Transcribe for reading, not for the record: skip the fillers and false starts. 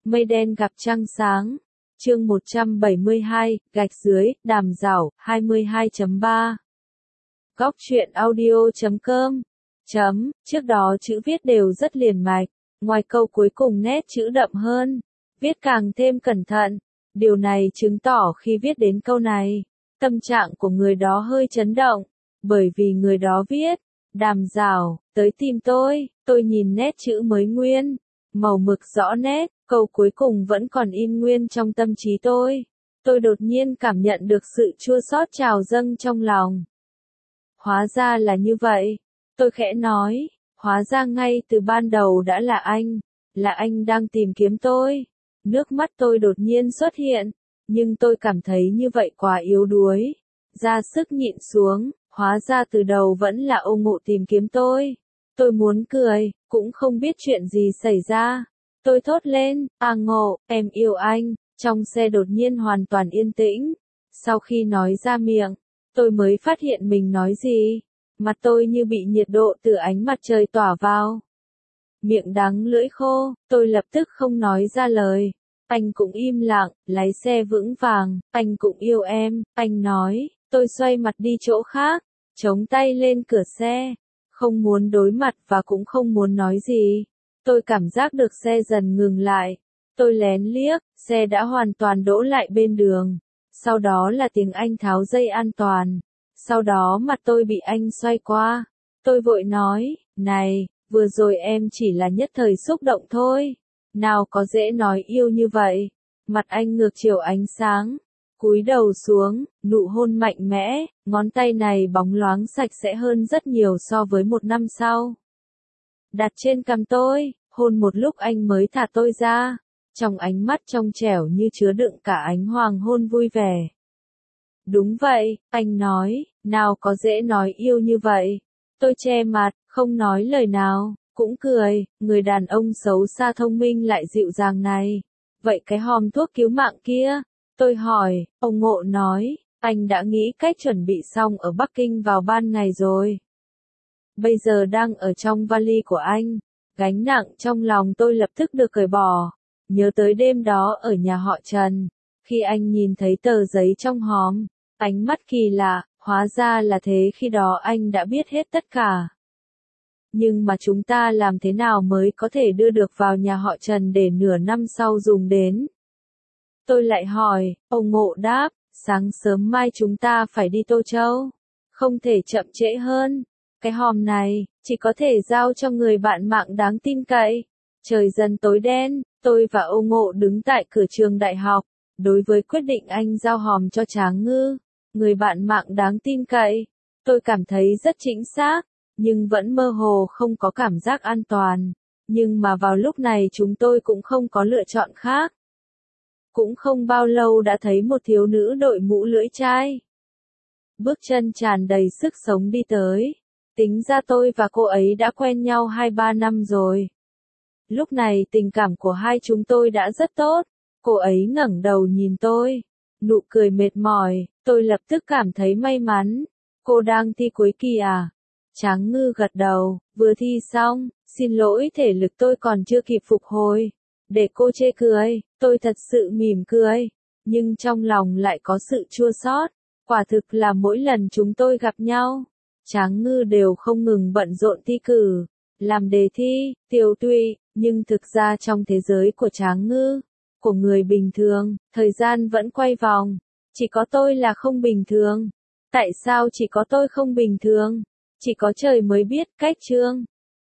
Mây đen gặp trăng sáng. Chương 172, gạch dưới, đàm giảo, 22.3. Góc truyện audio.com. Trước đó chữ viết đều rất liền mạch, ngoài câu cuối cùng nét chữ đậm hơn, viết càng thêm cẩn thận. Điều này chứng tỏ khi viết đến câu này, tâm trạng của người đó hơi chấn động, bởi vì người đó viết, đàm giảo, tới tìm tôi nhìn nét chữ mới nguyên, màu mực rõ nét, câu cuối cùng vẫn còn in nguyên trong tâm trí tôi đột nhiên cảm nhận được sự chua xót trào dâng trong lòng. Hóa ra là như vậy, tôi khẽ nói, hóa ra ngay từ ban đầu đã là anh đang tìm kiếm tôi. Nước mắt tôi đột nhiên xuất hiện, nhưng tôi cảm thấy như vậy quá yếu đuối, ra sức nhịn xuống, hóa ra từ đầu vẫn là Âu Ngộ tìm kiếm tôi. Tôi muốn cười, cũng không biết chuyện gì xảy ra. Tôi thốt lên, Ngộ, em yêu anh. Trong xe đột nhiên hoàn toàn yên tĩnh. Sau khi nói ra miệng, tôi mới phát hiện mình nói gì. Mặt tôi như bị nhiệt độ từ ánh mặt trời tỏa vào. Miệng đắng lưỡi khô, tôi lập tức không nói ra lời. Anh cũng im lặng, lái xe vững vàng, anh cũng yêu em, anh nói. Tôi xoay mặt đi chỗ khác, chống tay lên cửa xe. Không muốn đối mặt và cũng không muốn nói gì. Tôi cảm giác được xe dần ngừng lại. Tôi lén liếc, xe đã hoàn toàn đỗ lại bên đường. Sau đó là tiếng anh tháo dây an toàn. Sau đó mặt tôi bị anh xoay qua. Tôi vội nói, này, vừa rồi em chỉ là nhất thời xúc động thôi. Nào có dễ nói yêu như vậy. Mặt anh ngược chiều ánh sáng. Cúi đầu xuống, nụ hôn mạnh mẽ, ngón tay này bóng loáng sạch sẽ hơn rất nhiều so với một năm sau. Đặt trên cằm tôi, hôn một lúc anh mới thả tôi ra. Trong ánh mắt trong trẻo như chứa đựng cả ánh hoàng hôn vui vẻ. Đúng vậy, anh nói, nào có dễ nói yêu như vậy. Tôi che mặt, không nói lời nào, cũng cười, người đàn ông xấu xa thông minh lại dịu dàng này. Vậy cái hòm thuốc cứu mạng kia? Tôi hỏi, ông Ngộ nói, anh đã nghĩ cách chuẩn bị xong ở Bắc Kinh vào ban ngày rồi. Bây giờ đang ở trong vali của anh. Gánh nặng trong lòng tôi lập tức được cởi bỏ. Nhớ tới đêm đó ở nhà họ Trần. Khi anh nhìn thấy tờ giấy trong hòm, ánh mắt kỳ lạ, hóa ra là thế, khi đó anh đã biết hết tất cả. Nhưng mà chúng ta làm thế nào mới có thể đưa được vào nhà họ Trần để nửa năm sau dùng đến? Tôi lại hỏi, ông Ngộ đáp, sáng sớm mai chúng ta phải đi Tô Châu. Không thể chậm trễ hơn. Cái hòm này, chỉ có thể giao cho người bạn mạng đáng tin cậy. Trời dần tối đen, tôi và Âu Ngộ đứng tại cửa trường đại học. Đối với quyết định anh giao hòm cho Tráng Ngư, người bạn mạng đáng tin cậy, tôi cảm thấy rất chính xác, nhưng vẫn mơ hồ không có cảm giác an toàn. Nhưng mà vào lúc này chúng tôi cũng không có lựa chọn khác. Cũng không bao lâu đã thấy một thiếu nữ đội mũ lưỡi chai. Bước chân tràn đầy sức sống đi tới. Tính ra tôi và cô ấy đã quen nhau 2-3 năm rồi. Lúc này tình cảm của hai chúng tôi đã rất tốt. Cô ấy ngẩng đầu nhìn tôi. Nụ cười mệt mỏi, tôi lập tức cảm thấy may mắn. Cô đang thi cuối kỳ à? Tráng Ngư gật đầu, vừa thi xong, xin lỗi thể lực tôi còn chưa kịp phục hồi. Để cô chê cười, tôi thật sự mỉm cười. Nhưng trong lòng lại có sự chua xót. Quả thực là mỗi lần chúng tôi gặp nhau, Tráng Ngư đều không ngừng bận rộn thi cử, làm đề thi, tiêu tụy, nhưng thực ra trong thế giới của Tráng Ngư, của người bình thường, thời gian vẫn quay vòng. Chỉ có tôi là không bình thường. Tại sao chỉ có tôi không bình thường? Chỉ có trời mới biết, cách chương.